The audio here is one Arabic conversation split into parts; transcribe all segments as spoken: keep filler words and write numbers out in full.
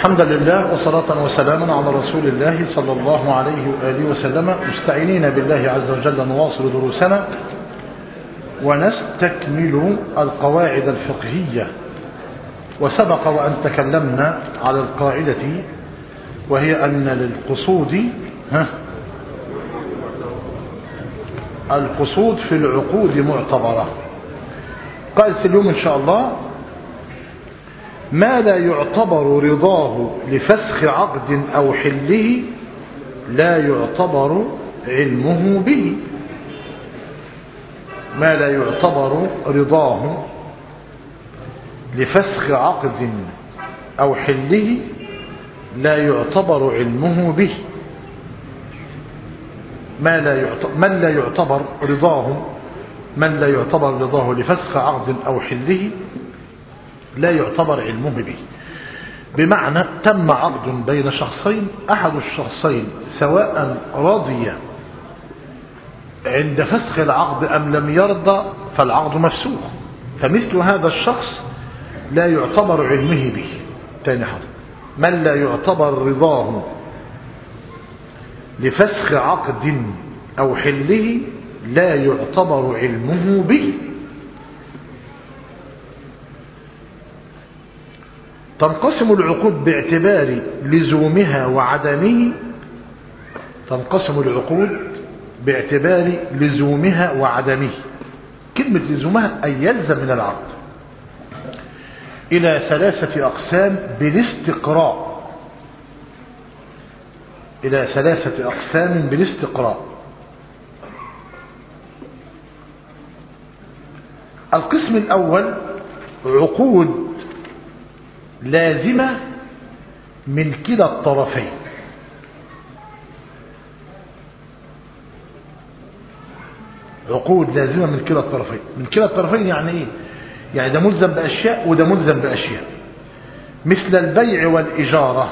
الحمد لله وصلاة وسلاما على رسول الله صلى الله عليه وآله وسلم، مستعينين بالله عز وجل نواصل دروسنا ونستكمل القواعد الفقهية. وسبق وأن تكلمنا على القاعدة وهي أن للقصود ها القصود في العقود معتبرة. قالت اليوم إن شاء الله: ما لا يعتبر رضاه لفسخ عقد أو حله لا يعتبر علمه به. ما لا يعتبر رضاه لفسخ عقد أو حله لا يعتبر علمه به. ما لا يعتبر من لا يعتبر رضاه من لا يعتبر رضاه لفسخ عقد أو حله لا يعتبر علمه به. بمعنى تم عقد بين شخصين، أحد الشخصين سواء رضي عند فسخ العقد أم لم يرضى فالعقد مفسوخ، فمثل هذا الشخص لا يعتبر علمه به. تاني حاجة: من لا يعتبر رضاه لفسخ عقد أو حله لا يعتبر علمه به. تنقسم العقود باعتبار لزومها وعدمه. تنقسم العقود باعتبار لزومها وعدمه. كلمة لزومها أي يلزم من العقد إلى ثلاثة أقسام بالاستقراء. إلى ثلاثة أقسام بالاستقراء. القسم الأول عقود لازمة من كلا الطرفين. عقود لازمة من كلا الطرفين. من كلا الطرفين يعني ايه؟ يعني ده ملزم بأشياء وده ملزم بأشياء، مثل البيع والإجارة.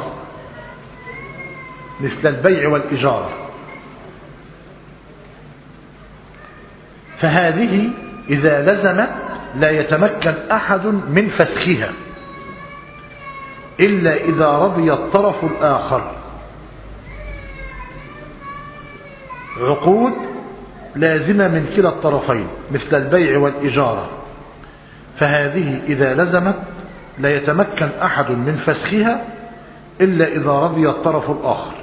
مثل البيع والإجارة فهذه إذا لزمت لا يتمكن أحد من فسخها إلا إذا رضي الطرف الآخر. عقود لازمة من كلا الطرفين مثل البيع والإجارة فهذه إذا لزمت لا يتمكن أحد من فسخها إلا إذا رضي الطرف الآخر.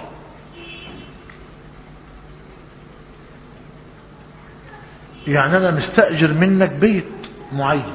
يعني أنا مستأجر منك بيت معين،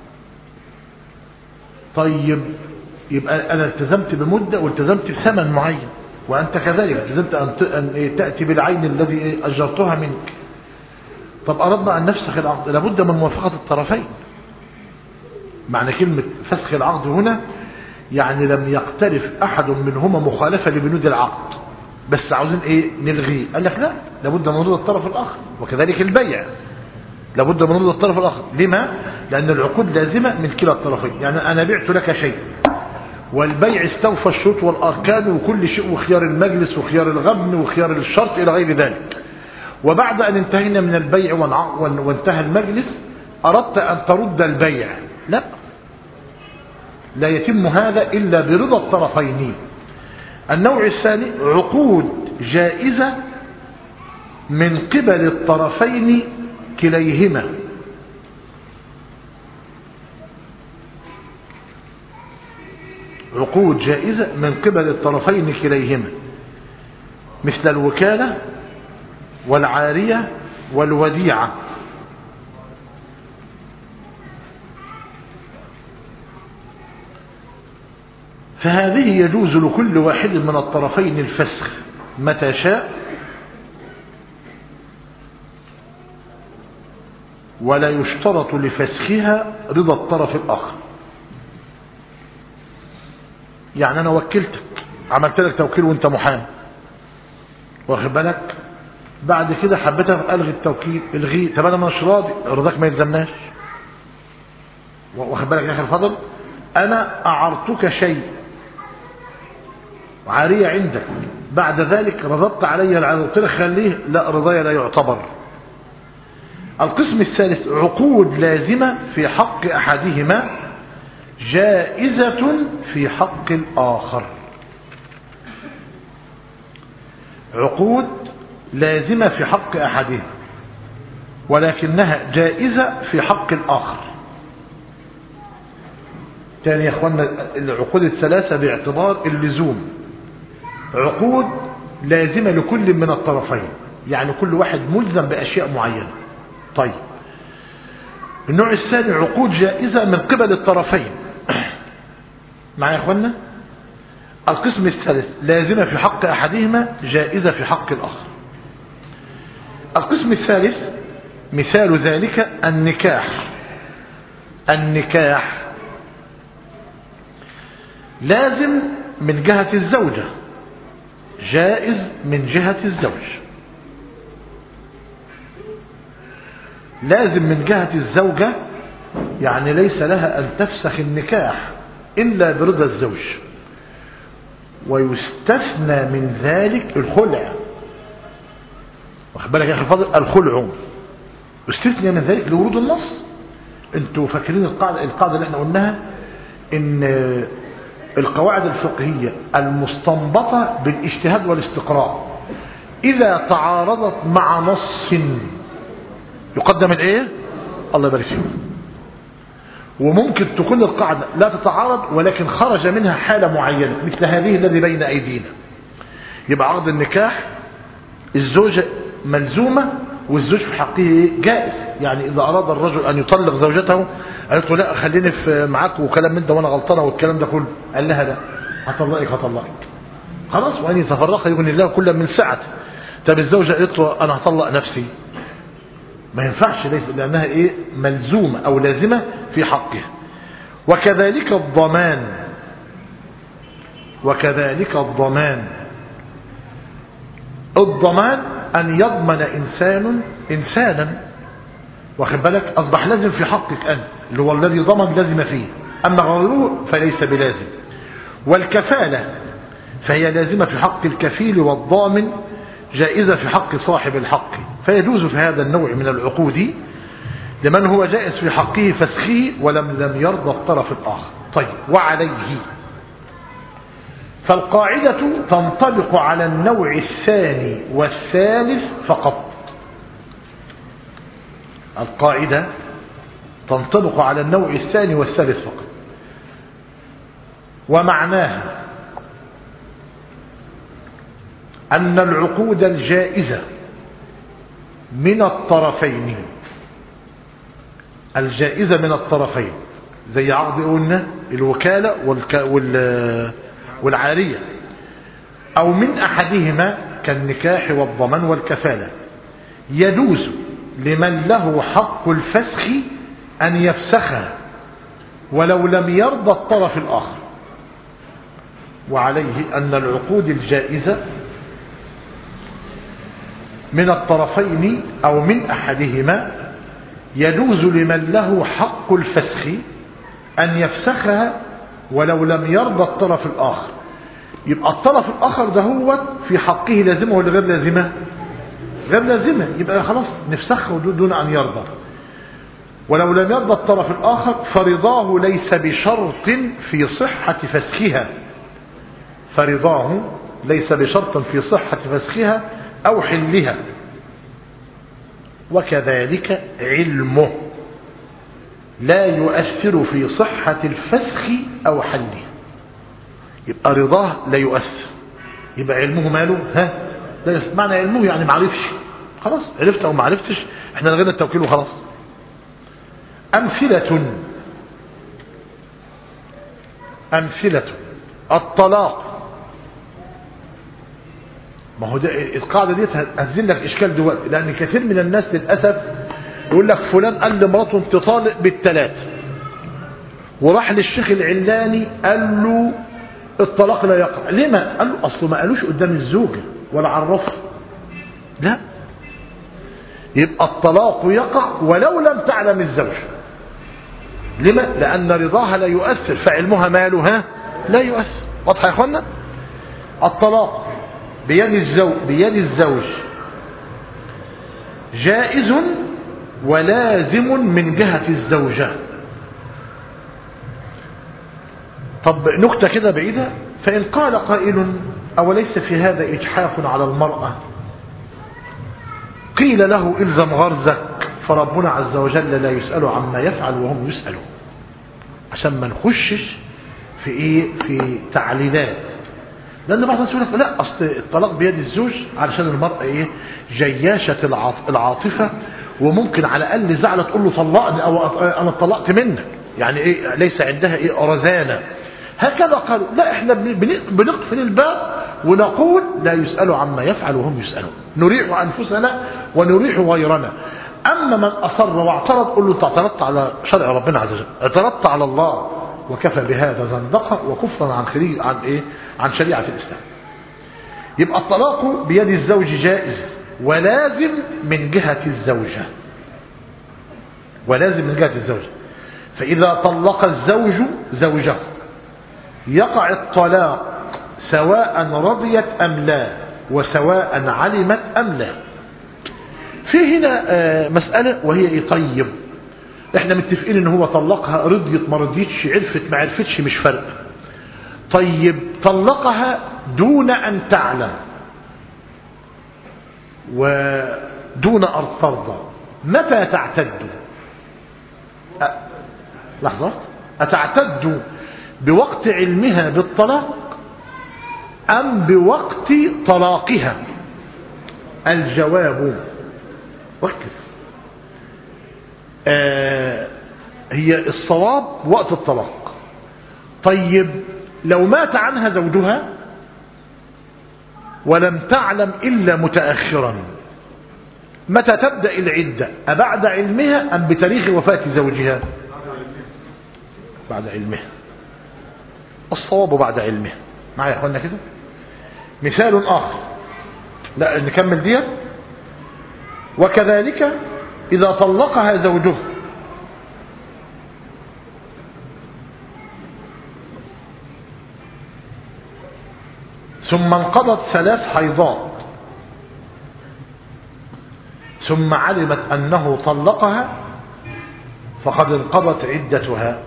طيب يبقى أنا التزمت بمدة والتزمت بثمن معين، وأنت كذلك التزمت أن تأتي بالعين الذي أجرتها منك. طب أردنا أن نفسخ العقد لابد من موافقة الطرفين. معنى كلمة فسخ العقد هنا يعني لم يقترف أحد منهما مخالفة لبنود العقد، بس عاوزين إيه نلغيه. قال لك لا، لابد من رضا الطرف الآخر. وكذلك البيع لابد من رضا الطرف الآخر. لما؟ لأن العقود لازمة من كلا الطرفين. يعني أنا بعت لك شيء والبيع استوفى الشروط والأركان وكل شيء، وخيار المجلس وخيار الغبن وخيار الشرط إلى غير ذلك، وبعد أن انتهينا من البيع وانتهى المجلس أردت أن ترد البيع، لا لا يتم هذا إلا برضا الطرفين. النوع الثاني عقود جائزة من قبل الطرفين كليهما. عقود جائزة من قبل الطرفين كليهما مثل الوكالة والعارية والوديعة. فهذه يجوز لكل واحد من الطرفين الفسخ متى شاء، ولا يشترط لفسخها رضا الطرف الآخر. يعني أنا وكلتك، عملت لك توكيل وانت محامي، واخد بالك، بعد كده حبيت ألغي التوكيل، الغي. طب أنا مش راضي، رضاك ما يلزمناش، واخد بالك يا أخي الفضل. أنا أعرتك شيء عارية عندك، بعد ذلك رضبت علي العرض، قلت لك خليه، لا، رضايا لا يعتبر. القسم الثالث عقود لازمة في حق أحدهما جائزة في حق الآخر. عقود لازمة في حق أحدهم ولكنها جائزة في حق الآخر. تاني يا أخوانا، العقود الثلاثة باعتبار اللزوم عقود لازمة لكل من الطرفين، يعني كل واحد ملزم بأشياء معينة. طيب النوع الثاني عقود جائزة من قبل الطرفين. معايا يا أخوانا؟ القسم الثالث لازمة في حق أحدهما جائزة في حق الآخر. القسم الثالث مثال ذلك النكاح. النكاح لازم من جهة الزوجة، جائز من جهة الزوج. لازم من جهة الزوجة يعني ليس لها أن تفسخ النكاح إلا برضا الزوج، ويستثنى من ذلك الخلع. واخد بالك يا أخي فاضل؟ الخلع يستثنى من ذلك لورود النص. انتوا فاكرين القاعدة القاعدة اللي احنا قلناها ان القواعد الفقهية المستنبطة بالاجتهاد والاستقراء إذا تعارضت مع نص يقدم الايه؟ الله يبارك فيه. وممكن تكون القاعدة لا تتعارض ولكن خرج منها حالة معينة مثل هذه الذي بين أيدينا، يبقى عقد النكاح الزوجة ملزومة والزوج في حقه جائز. يعني إذا أراد الرجل أن يطلق زوجته قالت له لا خليني في معاك وكلام من ده وأنا غلطانة والكلام ده كله، قال لها لا هطلقك هطلقك خلاص، وأن يتفرق يغني الله كل من سعته. طب الزوجة قالت له أنا هطلق نفسي، ما ينفعش ليس لأنها إيه؟ ملزومة أو لازمة في حقها. وكذلك الضمان. وكذلك الضمان الضمان أن يضمن إنسان إنسانا، واخد بالك؟ أصبح لازم في حقك أنت اللي هو الذي ضمن لازم فيه، أما غيره فليس بلازم. والكفالة فهي لازمة في حق الكفيل والضامن، جائزة في حق صاحب الحق. فيجوز في هذا النوع من العقود لمن هو جائز في حقه فسخه ولم لم يرضى الطرف الآخر. طيب وعليه فالقاعدة تنطبق على النوع الثاني والثالث فقط. القاعدة تنطبق على النوع الثاني والثالث فقط. ومعناها أن العقود الجائزة من الطرفين الجائزة من الطرفين زي عقد قلنا الوكالة وال والعارية أو من أحدهما كالنكاح والضمان والكفالة، يجوز لمن له حق الفسخ أن يفسخها ولو لم يرضى الطرف الآخر. وعليه أن العقود الجائزة من الطرفين أو من أحدهما يجوز لمن له حق الفسخ أن يفسخها ولو لم يرضى الطرف الآخر. يبقى الطرف الآخر ده هو في حقه لازمة ولا غير لازمة؟ غير لازمة، يبقى خلاص نفسخه دون أن يرضى. ولو لم يرضى الطرف الآخر فرضاه ليس بشرط في صحة فسخها، فرضاه ليس بشرط في صحة فسخها أو حلها. وكذلك علمه لا يؤثر في صحة الفسخ أو حله. يبقى رضاه لا يؤثر، يبقى علمه ماله ها لا يؤثر. معنى علمه يعني معرفش، خلاص عرفت أو معرفتش احنا لغينا التوكيل وخلاص. أمثلة أمثلة الطلاق. ما هو ده القاعدة دي هتزل لك إشكال دلوقتي، لأن كثير من الناس للأسف يقول لك فلان قال لمراته انت طالق بالثلاث، وراح للشيخ العلاني قال له الطلاق لا يقع. لما؟ قال له أصله ما قالوش قدام الزوجة ولا عرفه. لا، يبقى الطلاق يقع ولو لم تعلم الزوج. لما؟ لأن رضاها لا يؤثر، فعلمها ماله ها لا يؤثر. واضح يا اخوانا؟ الطلاق بيد الزوج بيد الزوج جائز ولازم من جهة الزوجة. طب نكتة كده بعيدة، فإن قال قائل أوليس في هذا إجحاف على المرأة؟ قيل له إلزم غرزك، فربنا عز وجل لا يسأل عما يفعل وهم يسألون، عشان ما نخشش في إيه في تعليلات. لأن بعض الناس يقول لك لا أصل الطلاق بيد الزوج علشان المرأة إيه جياشة العاطفة، وممكن على الأقل زعلة تقول له طلقني أو أنا اتطلقت منك، يعني إيه ليس عندها إيه رزانة. هكذا قالوا لا، احنا بنقفل الباب ونقول لا يسأل عما يفعل وهم يسألون، نريح أنفسنا ونريح غيرنا. أما من أصر واعترض قل له اعترضت على شرع ربنا عز وجل، اعترضت على الله، وكفى بهذا زندقة وكفرا عن خليج عن إيه عن شريعة الإسلام. يبقى الطلاق بيد الزوج جائز ولازم من جهة الزوجة، ولازم من جهة الزوجة. فإذا طلق الزوج زوجه يقع الطلاق سواء رضيت أم لا، وسواء علمت أم لا. في هنا مسألة وهي إيه؟ طيب احنا متفقين ان هو طلقها، رضيت ما رضيتش، عرفت ما عرفتش، مش فرق. طيب طلقها دون أن تعلم ودون أن ترضى، متى تعتد؟ أه لحظة، أتعتد بوقت علمها بالطلاق أم بوقت طلاقها؟ الجواب ركز، آه هي الصواب وقت الطلاق. طيب لو مات عنها زوجها ولم تعلم إلا متأخرا، متى تبدأ العدة؟ أبعد علمها أم بتاريخ وفاة زوجها؟ بعد علمها، الصواب بعد علمها. معايا يا اخوانا كده؟ مثال آخر، لا نكمل دي. وكذلك إذا طلقها زوجها ثم انقضت ثلاث حيضات ثم علمت أنه طلقها فقد انقضت عدتها.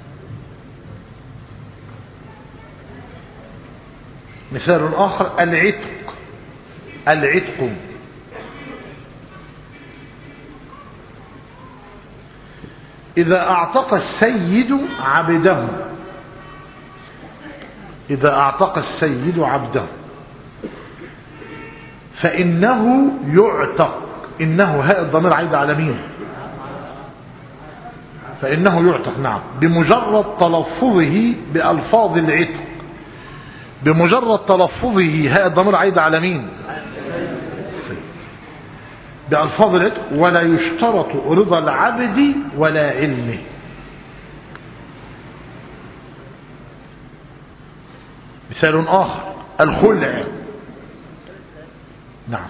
مثال آخر العتق، العتق إذا أعتق السيد عبده، إذا أعتق السيد عبده فإنه يعتق. إنه هاء الضمير عايد على مين؟ فإنه يعتق، نعم، بمجرد تلفظه بألفاظ العتق، بمجرد تلفظه هاء الضمير عايد على مين؟ بألفاظ العتق، ولا يشترط رضا العبد ولا علمه. مثال آخر الخلع، نعم،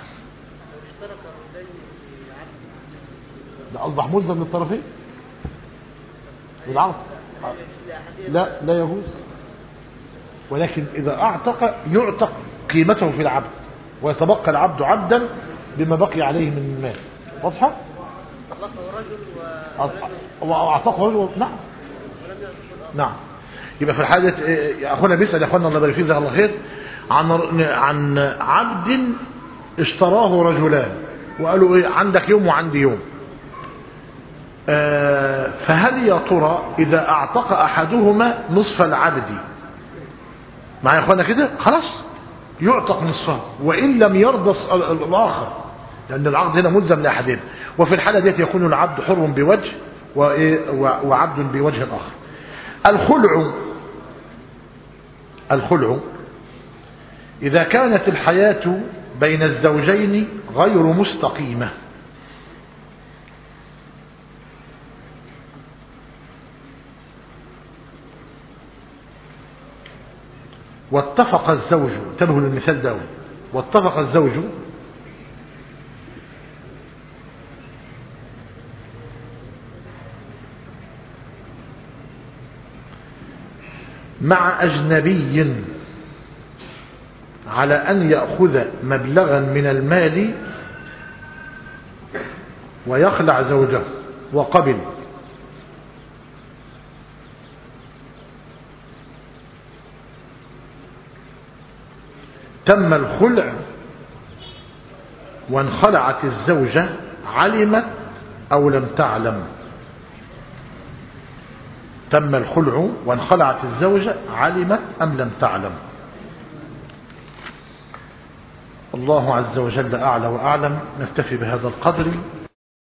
ده أصبح ملزم للطرفين بالعقد، لا لا يجوز، ولكن إذا أعتق يعتق قيمته في العبد ويتبقى العبد عبدا بما بقي عليه من المال. واضحة؟ وأعتقه رجل، نعم نعم. يبقى في الحالة يا أخونا بيسأل يا أخونا الله يبارك فيك جزاه الله خير عن عن عبد اشتراه رجلان وقالوا إيه عندك يوم وعندي يوم، آه فهل يا ترى إذا أعتق أحدهما نصف العبد، معايا يا أخوانا كده، خلاص يعتق نصفه وإن لم يرضى الآخر، لأن العقد هنا ملزم لأحدهم، وفي الحالة دي يكون العبد حر بوجه وعبد بوجه آخر. الخلع، الخلع إذا كانت الحياة بين الزوجين غير مستقيمة، واتفق الزوج، انتبهوا للمثال ده، واتفق الزوج مع أجنبي على أن يأخذ مبلغا من المال ويخلع زوجه وقبل، تم الخلع وانخلعت الزوجة علمت أو لم تعلم. تم الخلع وانخلعت الزوجة علمت أم لم تعلم. الله عز وجل أعلى وأعلم. نكتفي بهذا القدر.